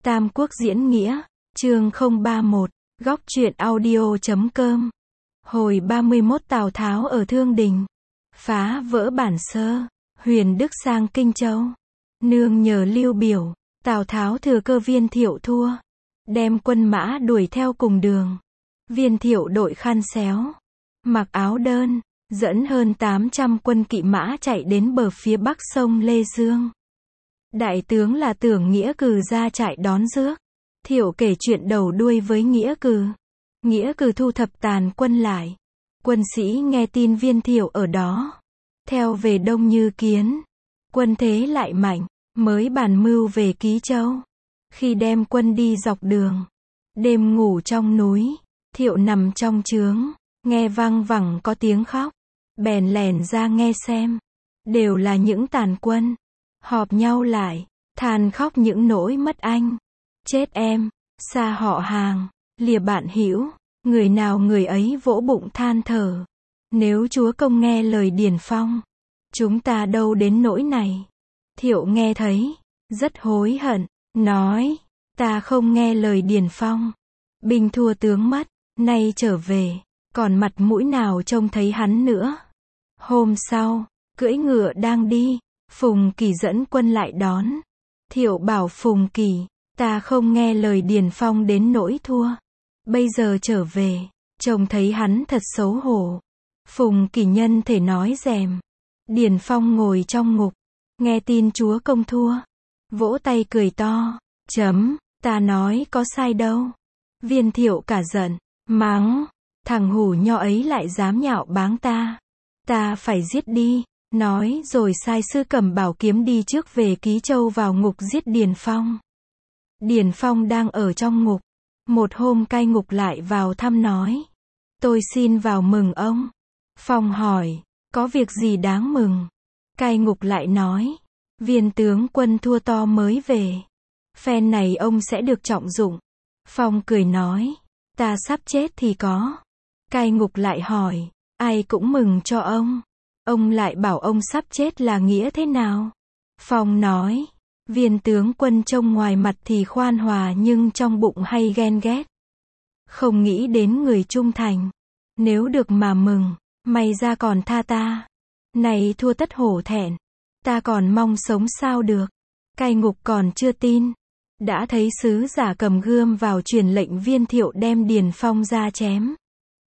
Tam Quốc diễn nghĩa, chương 031, góc truyện audio.com. Hồi 31 Tào Tháo ở Thương Đình. Phá vỡ Bản Sơ, Huyền Đức sang Kinh Châu. Nương nhờ Lưu Biểu, Tào Tháo thừa cơ Viên Thiệu thua. Đem quân mã đuổi theo cùng đường. Viên Thiệu đội khăn xéo, mặc áo đơn, dẫn hơn 800 quân kỵ mã chạy đến bờ phía bắc sông Lê Dương. Đại tướng là Tưởng Nghĩa Cừ ra trại đón rước. Thiệu kể chuyện đầu đuôi với Nghĩa Cừ. Nghĩa Cừ thu thập tàn quân lại. Quân sĩ nghe tin Viên Thiệu ở đó, theo về đông như kiến. Quân thế lại mạnh, mới bàn mưu về Ký Châu. Khi đem quân đi dọc đường, đêm ngủ trong núi, Thiệu nằm trong trướng, nghe vang vẳng có tiếng khóc. Bèn lẻn ra nghe xem, đều là những tàn quân. Họp nhau lại, than khóc những nỗi mất anh, chết em, xa họ hàng, lìa bạn hữu, người nào người ấy vỗ bụng than thở. Nếu Chúa công nghe lời Điền Phong, chúng ta đâu đến nỗi này. Thiệu nghe thấy, rất hối hận, nói, ta không nghe lời Điền Phong, binh thua tướng mất, nay trở về, còn mặt mũi nào trông thấy hắn nữa. Hôm sau, cưỡi ngựa đang đi, Phùng Kỳ dẫn quân lại đón. Thiệu bảo Phùng Kỳ, ta không nghe lời Điền Phong đến nỗi thua. Bây giờ trở về, trông thấy hắn thật xấu hổ. Phùng Kỳ nhân thể nói rèm. Điền Phong ngồi trong ngục, nghe tin chúa công thua, vỗ tay cười to, ta nói có sai đâu. Viên Thiệu cả giận, mắng, thằng hủ nho ấy lại dám nhạo báng ta phải giết đi. Nói rồi sai sư cầm bảo kiếm đi trước về Ký Châu vào ngục giết Điền Phong. Điền Phong đang ở trong ngục. Một hôm cai ngục lại vào thăm nói, tôi xin vào mừng ông. Phong hỏi, có việc gì đáng mừng? Cai ngục lại nói, viên tướng quân thua to mới về. Phen này ông sẽ được trọng dụng. Phong cười nói, ta sắp chết thì có. Cai ngục lại hỏi, ai cũng mừng cho ông. Ông lại bảo ông sắp chết là nghĩa thế nào? Phong nói, viên tướng quân trông ngoài mặt thì khoan hòa nhưng trong bụng hay ghen ghét. Không nghĩ đến người trung thành. Nếu được mà mừng, may ra còn tha ta. Này thua tất hổ thẹn. Ta còn mong sống sao được. Cai ngục còn chưa tin. Đã thấy sứ giả cầm gươm vào truyền lệnh Viên Thiệu đem Điền Phong ra chém.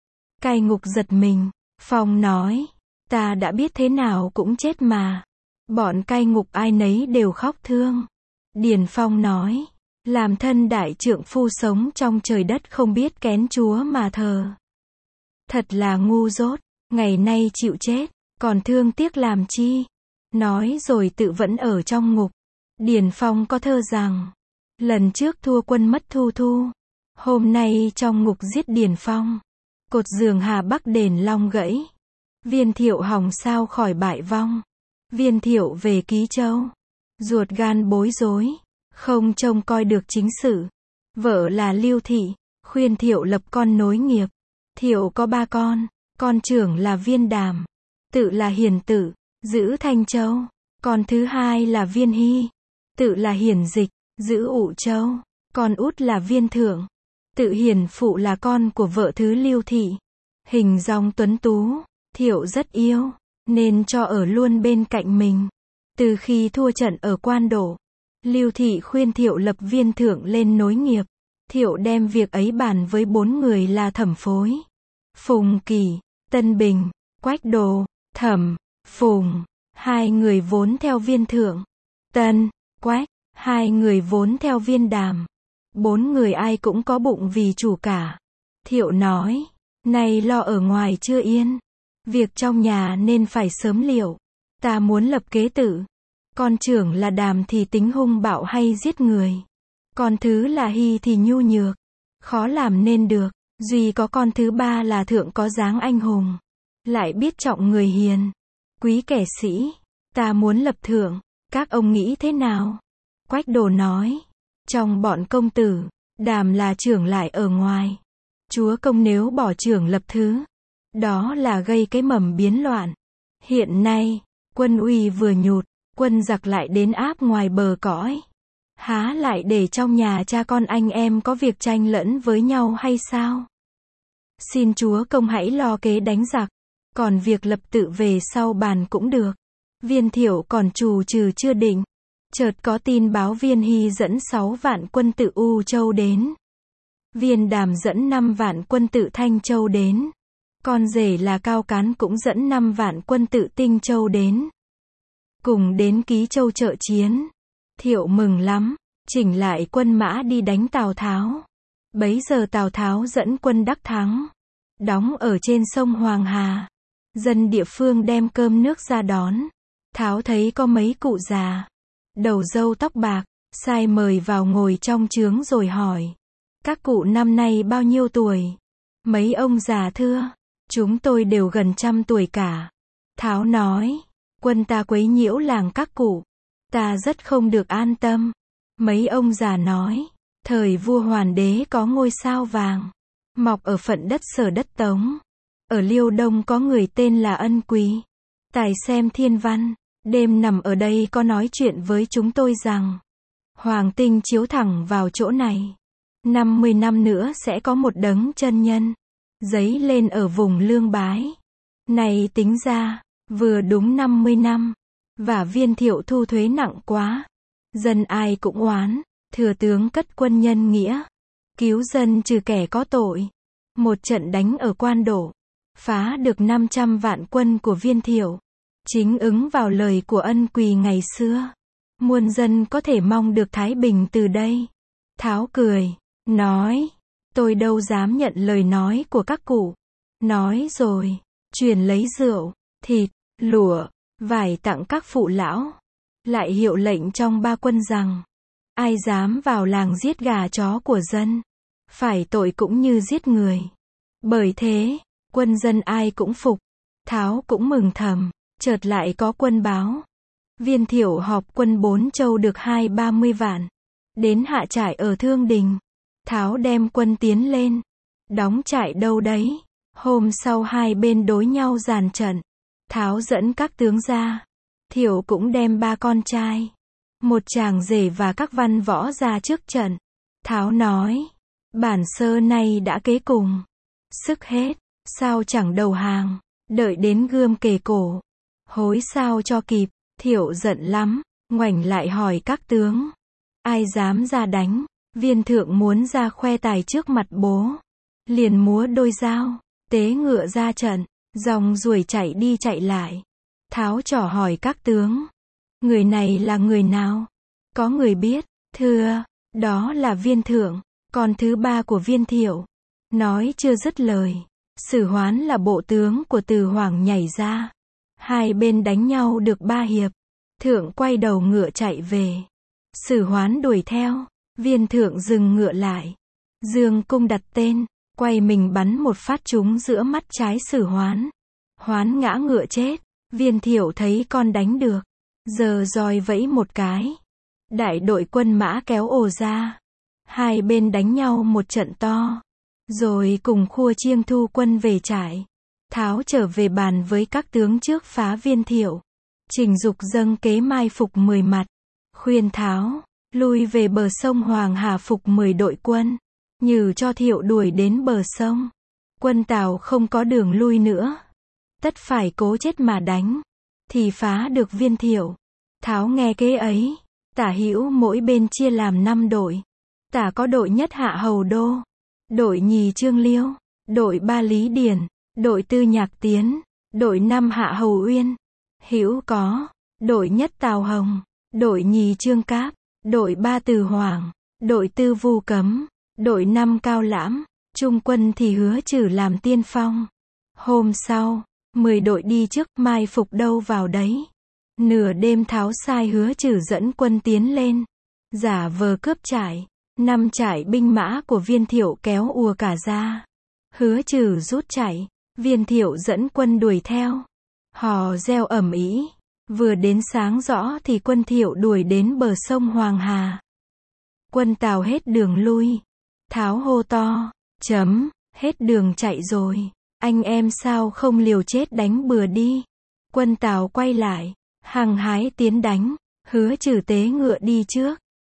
Cai ngục giật mình. Phong nói, ta đã biết thế nào cũng chết mà. Bọn cai ngục ai nấy đều khóc thương. Điền Phong nói, làm thân đại trượng phu sống trong trời đất không biết kén Chúa mà thờ. Thật là ngu dốt, ngày nay chịu chết, còn thương tiếc làm chi. Nói rồi tự vẫn ở trong ngục. Điền Phong có thơ rằng, lần trước thua quân mất Thu Thu, hôm nay trong ngục giết Điền Phong. Cột giường Hà Bắc đền Long gãy. Viên Thiệu hòng sao khỏi bại vong. Viên Thiệu về Ký Châu, ruột gan bối rối, không trông coi được chính sự. Vợ là Lưu Thị, khuyên Thiệu lập con nối nghiệp. Thiệu có 3 con trưởng là Viên Đàm, tự là Hiền Tử, giữ Thanh Châu. Con thứ hai là Viên Hy, tự là Hiền Dịch, giữ Ụ Châu. Con út là Viên Thượng, tự Hiền Phụ là con của vợ thứ Lưu Thị. Hình dong tuấn tú, Thiệu rất yêu, nên cho ở luôn bên cạnh mình. Từ khi thua trận ở Quan Đổ, Lưu Thị khuyên Thiệu lập Viên Thượng lên nối nghiệp. Thiệu đem việc ấy bàn với 4 người là Thẩm Phối, Phùng Kỳ, Tân Bình, Quách Đồ, Thẩm, Phùng. 2 người vốn theo Viên Thượng, Tân, Quách. 2 người vốn theo Viên Đàm. 4 người ai cũng có bụng vì chủ cả. Thiệu nói, nay lo ở ngoài chưa yên, việc trong nhà nên phải sớm liệu. Ta muốn lập kế tử. Con trưởng là Đàm thì tính hung bạo hay giết người. Con thứ là Hy thì nhu nhược, khó làm nên được. Duy có con thứ 3 là Thượng có dáng anh hùng, lại biết trọng người hiền, quý kẻ sĩ. Ta muốn lập Thượng, các ông nghĩ thế nào? Quách Đồ nói, trong bọn công tử, Đàm là trưởng lại ở ngoài. Chúa công nếu bỏ trưởng lập thứ, đó là gây cái mầm biến loạn. Hiện nay, quân uy vừa nhụt, quân giặc lại đến áp ngoài bờ cõi. Há lại để trong nhà cha con anh em có việc tranh lẫn với nhau hay sao? Xin chúa công hãy lo kế đánh giặc, còn việc lập tự về sau bàn cũng được. Viên Thiệu còn trù trừ chưa định, chợt có tin báo Viên Hy dẫn 6 vạn quân tự U Châu đến. Viên Đàm dẫn 5 vạn quân tự Thanh Châu đến. Con rể là Cao Cán cũng dẫn 5 vạn quân tự Tinh Châu đến. Cùng đến Ký Châu trợ chiến. Thiệu mừng lắm, chỉnh lại quân mã đi đánh Tào Tháo. Bấy giờ Tào Tháo dẫn quân đắc thắng, đóng ở trên sông Hoàng Hà. Dân địa phương đem cơm nước ra đón. Tháo thấy có mấy cụ già, đầu râu tóc bạc, sai mời vào ngồi trong trướng rồi hỏi. Các cụ năm nay bao nhiêu tuổi? Mấy ông già thưa, chúng tôi đều gần 100 tuổi cả. Tháo nói, quân ta quấy nhiễu làng các cụ, ta rất không được an tâm. Mấy ông già nói, thời vua Hoàn Đế có ngôi sao vàng, mọc ở phận đất Sở đất Tống. Ở Liêu Đông có người tên là Ân Quý, tài xem thiên văn, đêm nằm ở đây có nói chuyện với chúng tôi rằng, Hoàng tinh chiếu thẳng vào chỗ này. 50 năm nữa sẽ có một đấng chân nhân, giấy lên ở vùng Lương Bái. Này tính ra, vừa đúng 50 năm, và Viên Thiệu thu thuế nặng quá. Dân ai cũng oán, thừa tướng cất quân nhân nghĩa, cứu dân trừ kẻ có tội. Một trận đánh ở Quan Đổ, phá được 500 vạn quân của Viên Thiệu. Chính ứng vào lời của Ân Quỳ ngày xưa. Muôn dân có thể mong được thái bình từ đây. Tháo cười, nói, tôi đâu dám nhận lời nói của các cụ. Nói rồi, truyền lấy rượu, thịt, lụa, vải tặng các phụ lão. Lại hiệu lệnh trong 3 quân rằng, ai dám vào làng giết gà chó của dân, phải tội cũng như giết người. Bởi thế, quân dân ai cũng phục. Tháo cũng mừng thầm, chợt lại có quân báo. Viên Thiệu họp quân 4 châu được 20-30 vạn, đến hạ trại ở Thương Đình. Tháo đem quân tiến lên, đóng trại đâu đấy. Hôm sau hai bên đối nhau dàn trận. Tháo dẫn các tướng ra. Thiệu cũng đem 3 con trai, một chàng rể và các văn võ ra trước trận. Tháo nói, bản sơ nay đã kế cùng, sức hết, sao chẳng đầu hàng, đợi đến gươm kề cổ, hối sao cho kịp. Thiệu giận lắm, ngoảnh lại hỏi các tướng, ai dám ra đánh? Viên thượng muốn ra khoe tài trước mặt bố, liền múa đôi dao, tế ngựa ra trận, dòng ruồi chạy đi chạy lại. Tháo trỏ hỏi các tướng, người này là người nào? Có người biết, thưa, đó là Viên thượng, con thứ 3 của Viên Thiệu. Nói chưa dứt lời, Sử Hoán là bộ tướng của Từ Hoàng nhảy ra. Hai bên đánh nhau được 3 hiệp, thượng quay đầu ngựa chạy về. Sử Hoán đuổi theo, Viên thượng dừng ngựa lại, dương cung đặt tên, quay mình bắn một phát trúng giữa mắt trái Sử Hoán. Hoán ngã ngựa chết. Viên Thiệu thấy con đánh được, giờ roi vẫy một cái, đại đội quân mã kéo ồ ra. Hai bên đánh nhau một trận to, rồi cùng khua chiêng thu quân về trại. Tháo trở về bàn với các tướng trước phá Viên Thiệu, trình dục dâng kế mai phục 10 mặt, khuyên Tháo lui về bờ sông Hoàng Hà phục 10 đội quân, nhử cho Thiệu đuổi đến bờ sông. Quân Tào không có đường lui nữa, tất phải cố chết mà đánh, thì phá được Viên Thiệu. Tháo nghe kế ấy, tả hữu mỗi bên chia làm 5 đội. Tả có đội nhất Hạ Hầu Đô, đội nhì Trương Liêu, đội 3 Lý Điển, đội 4 Nhạc Tiến, đội 5 Hạ Hầu Uyên. Hữu có đội nhất Tào Hồng, đội nhì Trương Cáp, đội 3 Từ Hoàng, đội 4 Vu Cấm, đội 5 Cao Lãm. Trung quân thì Hứa Trừ làm tiên phong. Hôm sau, 10 đội đi trước, mai phục đâu vào đấy. Nửa đêm Tháo sai Hứa Trừ dẫn quân tiến lên, giả vờ cướp trại. 5 trại binh mã của Viên Thiệu kéo ùa cả ra. Hứa Trừ rút chạy, Viên Thiệu dẫn quân đuổi theo. Hò reo ầm ĩ. Vừa đến sáng rõ thì quân Thiệu đuổi đến bờ sông Hoàng Hà. Quân Tào hết đường lui. Tháo hô to, hết đường chạy rồi. Anh em sao không liều chết đánh bừa đi. Quân Tào quay lại, hăng hái tiến đánh. Hứa Trừ tế ngựa đi trước,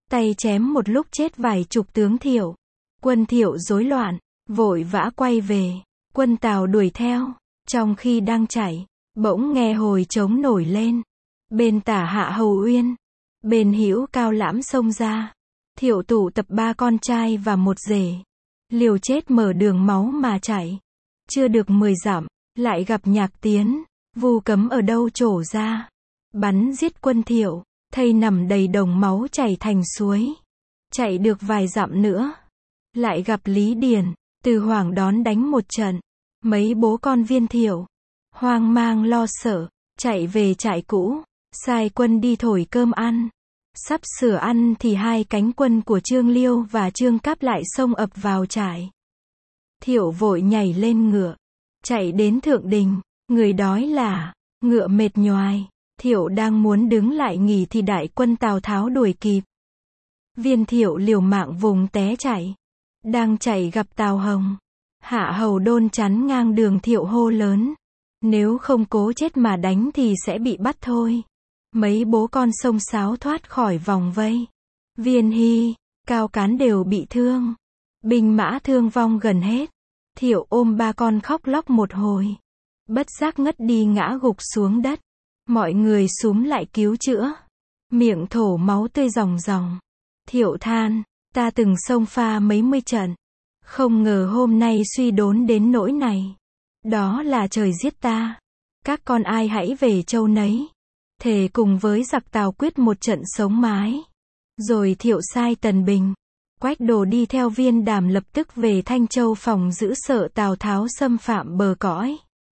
tay chém một lúc chết vài chục tướng Thiệu. Quân Thiệu rối loạn, vội vã quay về. Quân Tào đuổi theo, trong khi đang chạy, bỗng nghe hồi trống nổi lên. Bên tả Hạ Hầu Uyên, bên hữu Cao Lãm xông ra. Thiệu tụ tập 3 con trai và một rể, liều chết mở đường máu mà chạy. Chưa được 10 dặm, lại gặp Nhạc Tiến, Vu Cấm ở đâu trổ ra, bắn giết quân Thiệu, thây nằm đầy đồng máu chảy thành suối. Chạy được vài dặm nữa, lại gặp Lý Điền, Từ Hoảng đón đánh một trận. Mấy bố con Viên Thiệu, hoang mang lo sợ, chạy về trại cũ, sai quân đi thổi cơm ăn. Sắp sửa ăn thì 2 cánh quân của Trương Liêu và Trương Cáp lại xông ập vào trại. Thiệu vội nhảy lên ngựa, chạy đến Thượng Đình, người đói là, ngựa mệt nhoài. Thiệu đang muốn đứng lại nghỉ thì đại quân Tào Tháo đuổi kịp. Viên Thiệu liều mạng vùng té chạy. Đang chạy gặp Tào Hồng. Hạ Hầu Đôn chắn ngang đường, Thiệu hô lớn: nếu không cố chết mà đánh thì sẽ bị bắt thôi. Mấy bố con xông xáo thoát khỏi vòng vây. Viên Hy, Cao Cán đều bị thương. Binh mã thương vong gần hết. Thiệu ôm 3 con khóc lóc một hồi. Bất giác ngất đi ngã gục xuống đất. Mọi người xúm lại cứu chữa. Miệng thổ máu tươi ròng ròng. Thiệu than: ta từng xông pha mấy mươi trận, không ngờ hôm nay suy đốn đến nỗi này. Đó là trời giết ta. Các con ai hãy về châu nấy. Thề cùng với giặc Tào quyết một trận sống mái. Rồi Thiệu sai Tần Bình, Quách Đồ đi theo Viên Đàm lập tức về Thanh Châu phòng giữ, sợ Tào Tháo xâm phạm bờ cõi.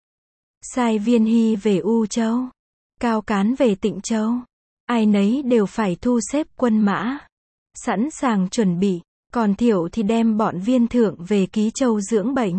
Sai Viên Hy về U Châu, Cao Cán về Tịnh Châu. Ai nấy đều phải thu xếp quân mã, sẵn sàng chuẩn bị. Còn Thiệu thì đem bọn Viên Thượng về Ký Châu dưỡng bệnh,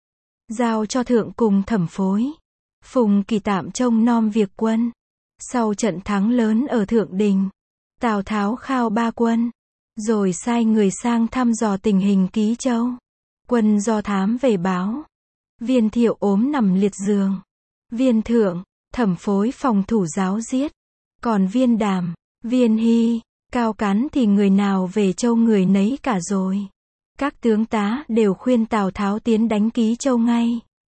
giao cho Thượng cùng Thẩm Phối, Phùng Kỳ tạm trông nom việc quân. Sau trận thắng lớn ở Thượng Đình, Tào Tháo khao 3 quân, rồi sai người sang thăm dò tình hình Ký Châu. Quân do thám về báo, Viên Thiệu ốm nằm liệt giường. Viên Thượng, Thẩm Phối phòng thủ giáo giết. Còn Viên Đàm, Viên Hy, Cao Cán thì người nào về châu người nấy cả rồi. Các tướng tá đều khuyên Tào Tháo tiến đánh Ký Châu ngay.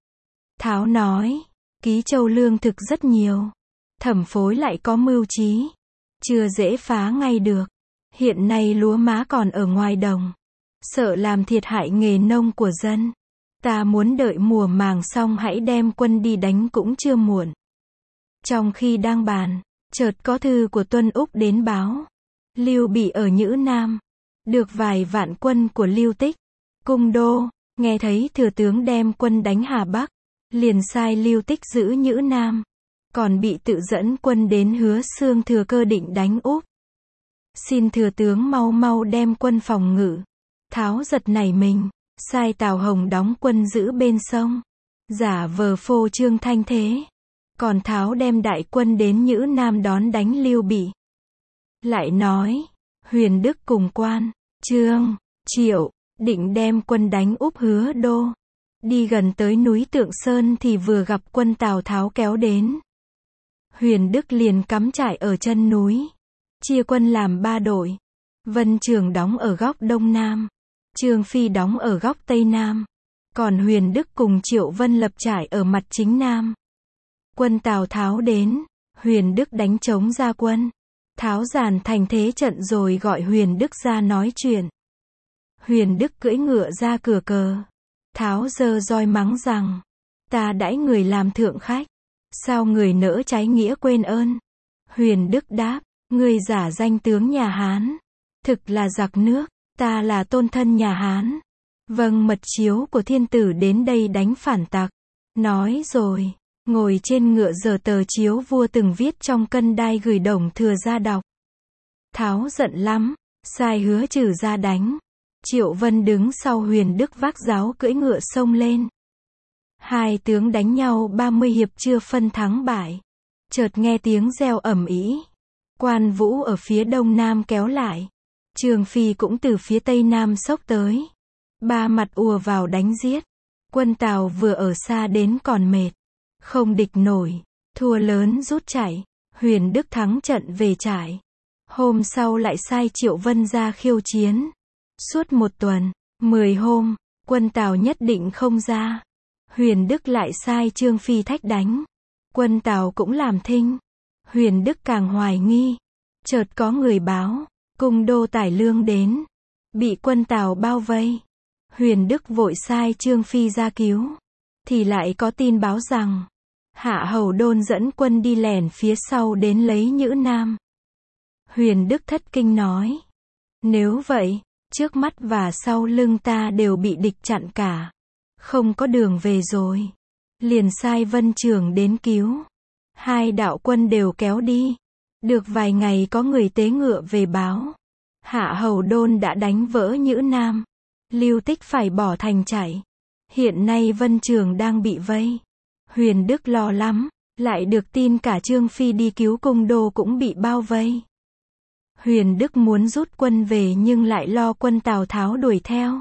Tháo nói, Ký Châu lương thực rất nhiều. Thẩm Phối lại có mưu trí, chưa dễ phá ngay được. Hiện nay lúa má còn ở ngoài đồng, sợ làm thiệt hại nghề nông của dân. Ta muốn đợi mùa màng xong hãy đem quân đi đánh cũng chưa muộn. Trong khi đang bàn, chợt có thư của Tuân Úc đến báo. Lưu Bị ở Nhữ Nam, được vài vạn quân của Lưu Tích, cung đô, nghe thấy thừa tướng đem quân đánh Hà Bắc, liền sai Lưu Tích giữ Nhữ Nam. Còn Bị tự dẫn quân đến Hứa Xương thừa cơ định đánh Úc. Xin thừa tướng mau mau đem quân phòng ngự. Tháo giật nảy mình, sai Tào Hồng đóng quân giữ bên sông, giả vờ phô trương thanh thế. Còn Tháo đem đại quân đến Nhữ Nam đón đánh Lưu Bị. Lại nói, Huyền Đức cùng Quan, Trương, Triệu, định đem quân đánh Úc Hứa Đô. Đi gần tới núi Tượng Sơn thì vừa gặp quân Tào Tháo kéo đến. Huyền Đức liền cắm trại ở chân núi, chia quân làm 3 đội. Vân Trường đóng ở góc Đông Nam, Trương Phi đóng ở góc Tây Nam. Còn Huyền Đức cùng Triệu Vân lập trại ở mặt chính Nam. Quân Tào Tháo đến, Huyền Đức đánh trống ra quân. Tháo dàn thành thế trận rồi gọi Huyền Đức ra nói chuyện. Huyền Đức cưỡi ngựa ra cửa cờ. Tháo giơ roi mắng rằng, ta đãi người làm thượng khách, sao người nỡ trái nghĩa quên ơn. Huyền Đức đáp, ngươi giả danh tướng nhà Hán, thực là giặc nước, ta là tôn thân nhà Hán. Vâng mật chiếu của thiên tử đến đây đánh phản tặc. Nói rồi, ngồi trên ngựa giở tờ chiếu vua từng viết trong cân đai gửi Đồng Thừa ra đọc. Tháo giận lắm, sai Hứa Trừ ra đánh. Triệu Vân đứng sau Huyền Đức vác giáo cưỡi ngựa xông lên. Hai tướng đánh nhau 30 hiệp chưa phân thắng bại. Chợt nghe tiếng reo ầm ĩ. Quan Vũ ở phía đông nam kéo lại. Trương Phi cũng từ phía tây nam xốc tới. 3 mặt ùa vào đánh giết. Quân Tào vừa ở xa đến còn mệt, không địch nổi, thua lớn rút chạy. Huyền Đức thắng trận về trại. Hôm sau lại sai Triệu Vân ra khiêu chiến. Suốt 1 tuần, 10 hôm, quân Tào nhất định không ra. Huyền Đức lại sai Trương Phi thách đánh. Quân Tào cũng làm thinh. Huyền Đức càng hoài nghi. Chợt có người báo, cung đô tải lương đến. Bị quân Tào bao vây. Huyền Đức vội sai Trương Phi ra cứu. Thì lại có tin báo rằng, Hạ Hầu Đôn dẫn quân đi lẻn phía sau đến lấy Nhữ Nam. Huyền Đức thất kinh nói, nếu vậy, trước mắt và sau lưng ta đều bị địch chặn cả. Không có đường về rồi. Liền sai Vân Trường đến cứu. 2 đạo quân đều kéo đi. Được vài ngày có người tế ngựa về báo. Hạ Hầu Đôn đã đánh vỡ Nhữ Nam. Lưu Tích phải bỏ thành chạy. Hiện nay Vân Trường đang bị vây. Huyền Đức lo lắm. Lại được tin cả Trương Phi đi cứu cung đô cũng bị bao vây. Huyền Đức muốn rút quân về nhưng lại lo quân Tào Tháo đuổi theo.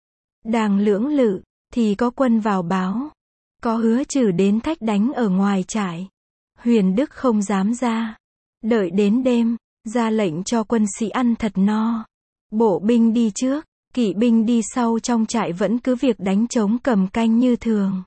Đang lưỡng lự, thì có quân vào báo. Có Hứa Trừ đến thách đánh ở ngoài trại. Huyền Đức không dám ra. Đợi đến đêm, ra lệnh cho quân sĩ ăn thật no. Bộ binh đi trước, kỵ binh đi sau, trong trại vẫn cứ việc đánh trống cầm canh như thường.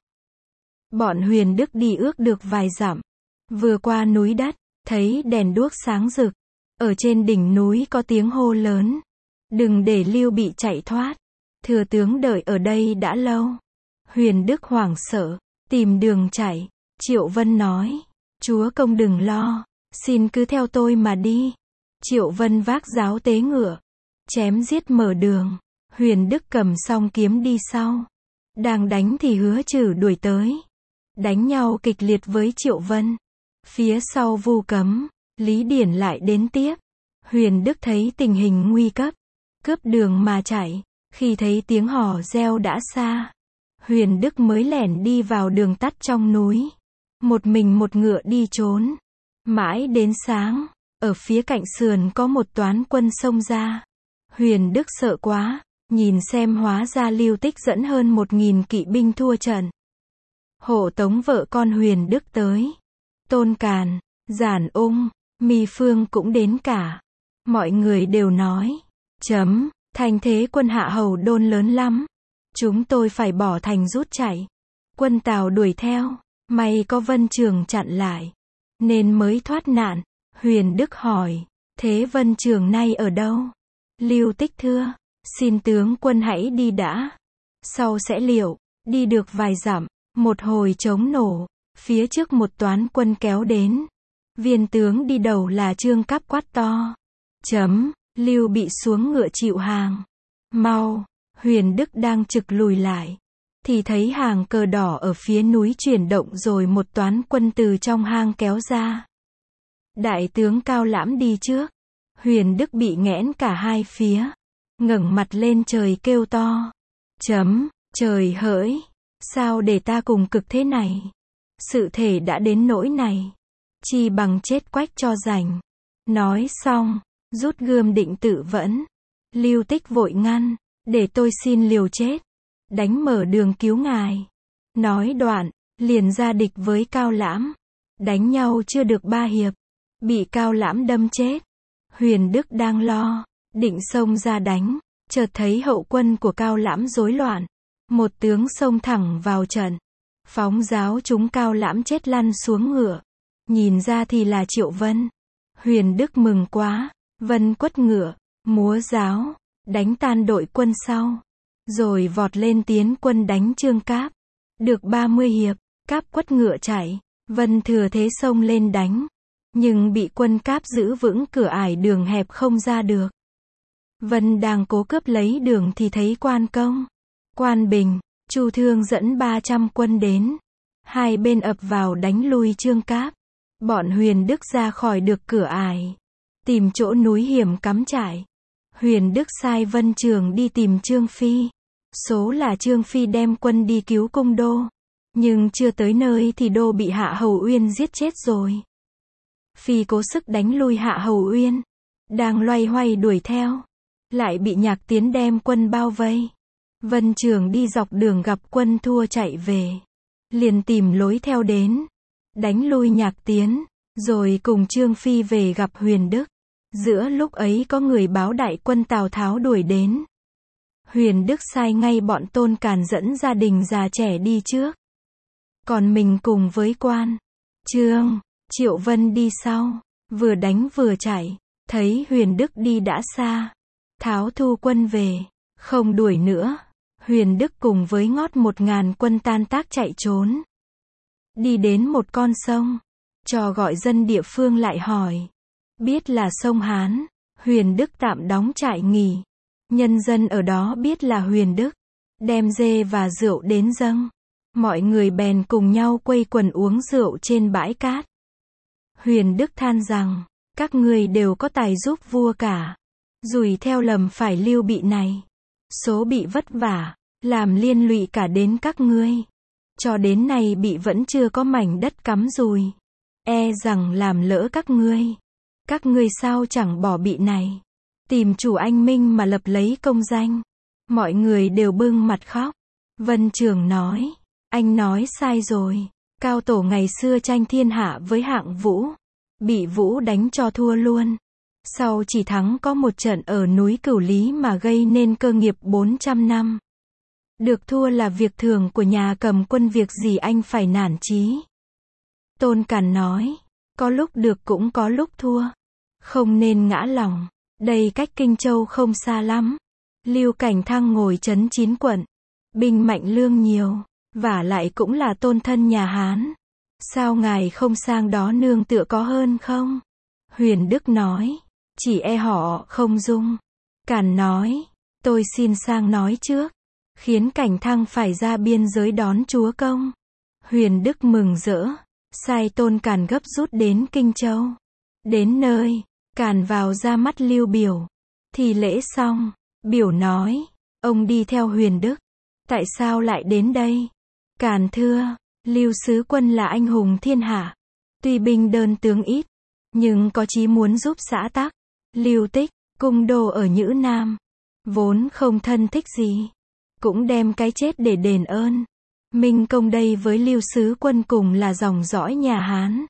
Bọn Huyền Đức đi ước được vài dặm. Vừa qua núi đất, thấy đèn đuốc sáng rực. Ở trên đỉnh núi có tiếng hô lớn. Đừng để Lưu Bị chạy thoát. Thừa tướng đợi ở đây đã lâu. Huyền Đức hoảng sợ, tìm đường chạy. Triệu Vân nói, chúa công đừng lo, xin cứ theo tôi mà đi. Triệu Vân vác giáo tế ngựa, chém giết mở đường. Huyền Đức cầm song kiếm đi sau. Đang đánh thì Hứa Trừ đuổi tới. Đánh nhau kịch liệt với Triệu Vân. Phía sau Vu Cấm, Lý Điển lại đến tiếp. Huyền Đức thấy tình hình nguy cấp, cướp đường mà chạy. Khi thấy tiếng hò reo đã xa, Huyền Đức mới lẻn đi vào đường tắt trong núi. Một mình một ngựa đi trốn. Mãi đến sáng, ở phía cạnh sườn có một toán quân xông ra. Huyền Đức sợ quá, nhìn xem hóa ra Lưu Tích dẫn hơn 1000 kỵ binh thua trận. Hộ tống vợ con Huyền Đức tới. Tôn Càn, Giản Ung, Mi Phương cũng đến cả. Mọi người đều nói, thành thế quân Hạ Hầu Đôn lớn lắm. Chúng tôi phải bỏ thành rút chạy. Quân Tào đuổi theo, may có Vân Trường chặn lại, nên mới thoát nạn. Huyền Đức hỏi, thế Vân Trường nay ở đâu? Lưu Tích thưa, xin tướng quân hãy đi đã. Sau sẽ liệu. Đi được vài dặm, một hồi trống nổ. Phía trước một toán quân kéo đến. Viên tướng đi đầu là Trương Cáp quát to. Lưu Bị xuống ngựa chịu hàng. Mau. Huyền Đức đang trực lùi lại. Thì thấy hàng cờ đỏ ở phía núi chuyển động rồi một toán quân từ trong hang kéo ra. Đại tướng Cao Lãm đi trước. Huyền Đức bị nghẽn cả hai phía. Ngẩng mặt lên trời kêu to. Trời hỡi. Sao để ta cùng cực thế này? Sự thể đã đến nỗi này. Chi bằng chết quách cho rảnh. Nói xong, rút gươm định tự vẫn. Lưu Tích vội ngăn. Để tôi xin liều chết. Đánh mở đường cứu ngài. Nói đoạn, liền ra địch với Cao Lãm. Đánh nhau chưa được 3 hiệp. Bị Cao Lãm đâm chết. Huyền Đức đang lo, định xông ra đánh. Chợt thấy hậu quân của Cao Lãm rối loạn. Một tướng xông thẳng vào trận. Phóng giáo chúng Cao Lãm chết lăn xuống ngựa. Nhìn ra thì là Triệu Vân. Huyền Đức mừng quá. Vân quất ngựa, múa giáo, đánh tan đội quân sau. Rồi vọt lên tiến quân đánh Trương Cáp. Được 30 hiệp, Cáp quất ngựa chạy. Vân thừa thế xông lên đánh. Nhưng bị quân Cáp giữ vững cửa ải đường hẹp không ra được. Vân đang cố cướp lấy đường thì thấy Quan Công, Quan Bình, Chu Thương dẫn 300 quân đến. Hai bên ập vào đánh lui Trương Cáp. Bọn Huyền Đức ra khỏi được cửa ải. Tìm chỗ núi hiểm cắm trại. Huyền Đức sai Vân Trường đi tìm Trương Phi. Số là Trương Phi đem quân đi cứu cung đô. Nhưng chưa tới nơi thì đô bị Hạ Hầu Uyên giết chết rồi. Phi cố sức đánh lui Hạ Hầu Uyên. Đang loay hoay đuổi theo. Lại bị Nhạc Tiến đem quân bao vây. Vân Trường đi dọc đường gặp quân thua chạy về. Liền tìm lối theo đến. Đánh lui Nhạc Tiến. Rồi cùng Trương Phi về gặp Huyền Đức. Giữa lúc ấy có người báo đại quân Tào Tháo đuổi đến. Huyền Đức sai ngay bọn Tôn Càn dẫn gia đình già trẻ đi trước. Còn mình cùng với quan, Trương, Triệu Vân đi sau, vừa đánh vừa chạy, thấy Huyền Đức đi đã xa. Tháo thu quân về, không đuổi nữa. Huyền Đức cùng với ngót 1000 quân tan tác chạy trốn. Đi đến một con sông, cho gọi dân địa phương lại hỏi. Biết là sông Hán, Huyền Đức tạm đóng trại nghỉ. Nhân dân ở đó biết là Huyền Đức, đem dê và rượu đến dâng. Mọi người bèn cùng nhau quây quần uống rượu trên bãi cát. Huyền Đức than rằng, các ngươi đều có tài giúp vua cả. Rủi theo lầm phải Lưu Bị này. Số bị vất vả, làm liên lụy cả đến các ngươi. Cho đến nay Bị vẫn chưa có mảnh đất cắm rùi. E rằng làm lỡ các ngươi. Các ngươi sao chẳng bỏ Bị này. Tìm chủ anh minh mà lập lấy công danh. Mọi người đều bưng mặt khóc. Vân Trường nói, anh nói sai rồi. Cao Tổ ngày xưa tranh thiên hạ với Hạng Vũ. Bị Vũ đánh cho thua luôn. Sau chỉ thắng có một trận ở núi Cửu Lý mà gây nên cơ nghiệp 400 năm. Được thua là việc thường của nhà cầm quân, việc gì anh phải nản chí. Tôn Càn nói, có lúc được cũng có lúc thua. Không nên ngã lòng. Đây cách Kinh Châu không xa lắm. Lưu Cảnh Thăng ngồi trấn 9 quận. Binh mạnh lương nhiều. Vả lại cũng là tôn thân nhà Hán. Sao ngài không sang đó nương tựa có hơn không? Huyền Đức nói, chỉ e họ không dung. Càn nói, tôi xin sang nói trước. Khiến Cảnh Thăng phải ra biên giới đón chúa công. Huyền Đức mừng rỡ. Sai Tôn Càn gấp rút đến Kinh Châu. Đến nơi, Càn vào ra mắt Lưu Biểu. Thì lễ xong, Biểu nói, ông đi theo Huyền Đức. Tại sao lại đến đây? Càn thưa, Lưu sứ quân là anh hùng thiên hạ. Tuy binh đơn tướng ít, nhưng có chí muốn giúp xã tắc. Lưu Tích, cung đô ở Nhữ Nam. Vốn không thân thích gì. Cũng đem cái chết để đền ơn. Minh công đây với Lưu sứ quân cùng là dòng dõi nhà Hán.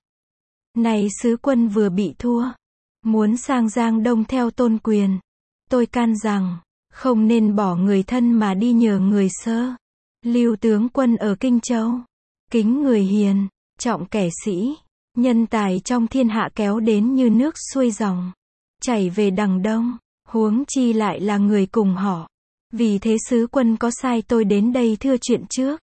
Này sứ quân vừa bị thua. Muốn sang Giang Đông theo Tôn Quyền. Tôi can rằng, không nên bỏ người thân mà đi nhờ người sơ. Lưu tướng quân ở Kinh Châu. Kính người hiền, trọng kẻ sĩ. Nhân tài trong thiên hạ kéo đến như nước xuôi dòng. Chảy về đằng đông. Huống chi lại là người cùng họ. Vì thế sứ quân có sai tôi đến đây thưa chuyện trước.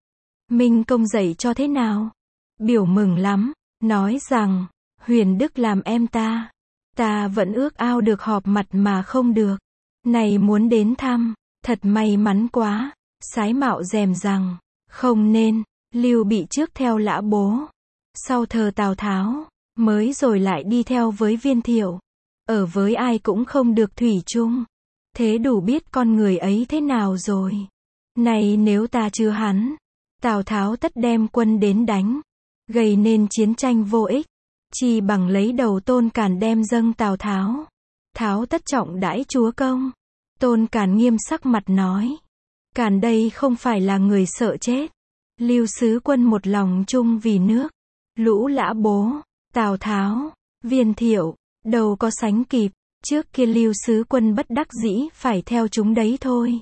Minh công dạy cho thế nào? Biểu mừng lắm. Nói rằng, Huyền Đức làm em ta. Ta vẫn ước ao được họp mặt mà không được. Này muốn đến thăm, thật may mắn quá. Sái Mạo rèm rằng, không nên. Lưu Bị trước theo Lã Bố. Sau thờ Tào Tháo. Mới rồi lại đi theo với Viên Thiệu. Ở với ai cũng không được thủy chung. Thế đủ biết con người ấy thế nào rồi. Này nếu ta chưa hắn, Tào Tháo tất đem quân đến đánh. Gây nên chiến tranh vô ích. Chỉ bằng lấy đầu Tôn Càn đem dâng Tào Tháo. Tháo tất trọng đãi chúa công. Tôn Càn nghiêm sắc mặt nói. Càn đây không phải là người sợ chết. Lưu sứ quân một lòng chung vì nước. Lũ Lã Bố, Tào Tháo, Viên Thiệu, đâu có sánh kịp. Trước kia Lưu sứ quân bất đắc dĩ phải theo chúng đấy thôi.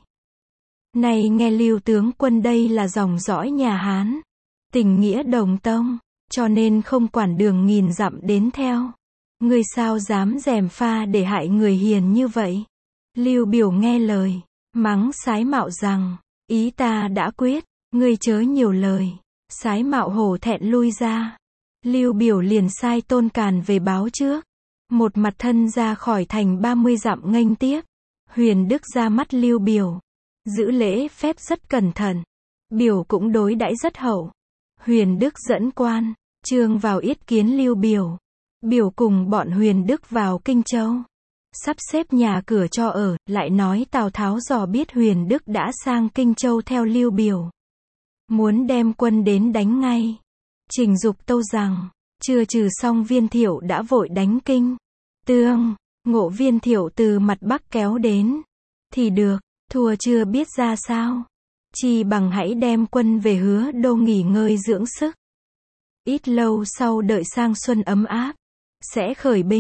Này nghe Lưu tướng quân đây là dòng dõi nhà Hán. Tình nghĩa đồng tông. Cho nên không quản đường nghìn dặm đến theo. Ngươi sao dám gièm pha để hại người hiền như vậy? Lưu Biểu nghe lời. Mắng Sái Mạo rằng. Ý ta đã quyết. Ngươi chớ nhiều lời. Sái Mạo hổ thẹn lui ra. Lưu Biểu liền sai Tôn Càn về báo trước. Một mặt thân ra khỏi thành 30 dặm nghênh tiếp. Huyền Đức ra mắt Lưu Biểu. Giữ lễ phép rất cẩn thận. Biểu cũng đối đãi rất hậu. Huyền Đức dẫn quan, Trương vào yết kiến Lưu Biểu. Biểu cùng bọn Huyền Đức vào Kinh Châu. Sắp xếp nhà cửa cho ở, lại nói Tào Tháo dò biết Huyền Đức đã sang Kinh Châu theo Lưu Biểu. Muốn đem quân đến đánh ngay. Trình Dục tâu rằng, chưa trừ xong Viên Thiệu đã vội đánh Kinh. Tương, Ngộ Viên Thiệu từ mặt Bắc kéo đến. Thì được, thua chưa biết ra sao. Chi bằng hãy đem quân về Hứa Đô nghỉ ngơi dưỡng sức. Ít lâu sau đợi sang xuân ấm áp. Sẽ khởi binh.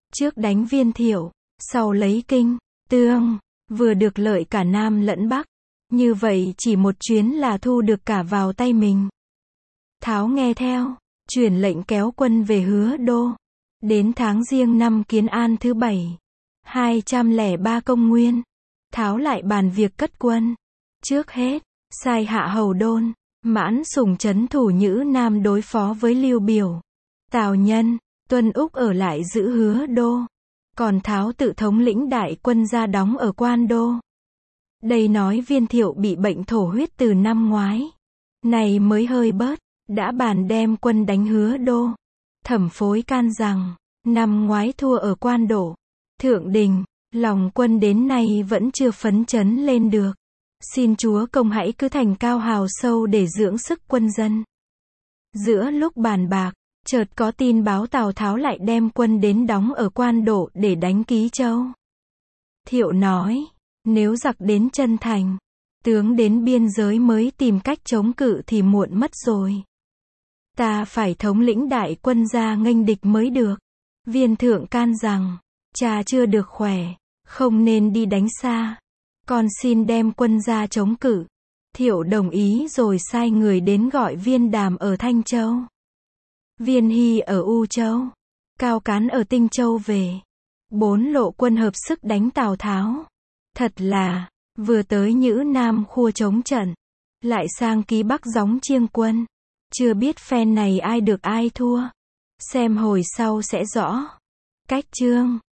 Trước đánh Viên Thiệu, sau lấy Kinh, Tương, vừa được lợi cả Nam lẫn Bắc. Như vậy chỉ một chuyến là thu được cả vào tay mình. Tháo nghe theo, truyền lệnh kéo quân về Hứa Đô. Đến tháng Giêng năm Kiến An thứ 7, 203 công nguyên, Tháo lại bàn việc cất quân. Trước hết, sai Hạ Hầu Đôn, Mãn Sùng trấn thủ Nhữ Nam đối phó với Lưu Biểu, Tào Nhân, Tuân Úc ở lại giữ Hứa Đô. Còn Tháo tự thống lĩnh đại quân ra đóng ở Quan Đô. Đây nói Viên Thiệu bị bệnh thổ huyết từ năm ngoái. Này mới hơi bớt, đã bàn đem quân đánh Hứa Đô. Thẩm Phối can rằng, năm ngoái thua ở Quan Đổ, Thượng Đình, lòng quân đến nay vẫn chưa phấn chấn lên được. Xin Chúa công hãy cứ thành cao hào sâu để dưỡng sức quân dân. Giữa lúc bàn bạc, chợt có tin báo Tào Tháo lại đem quân đến đóng ở Quan Đổ để đánh Ký Châu. Thiệu nói, nếu giặc đến chân thành, tướng đến biên giới mới tìm cách chống cự thì muộn mất rồi. Ta phải thống lĩnh đại quân ra nghênh địch mới được. Viên thượng can rằng, cha chưa được khỏe, không nên đi đánh xa. Con xin đem quân ra chống cự. Thiệu đồng ý rồi sai người đến gọi Viên Đàm ở Thanh Châu, Viên Hy ở U Châu, Cao Cán ở Tinh Châu về. 4 lộ quân hợp sức đánh Tào Tháo. Thật là, vừa tới Nhữ Nam khua chống trận, lại sang Ký Bắc gióng chiêng quân. Chưa biết phen này ai được ai thua. Xem hồi sau sẽ rõ. Cách chương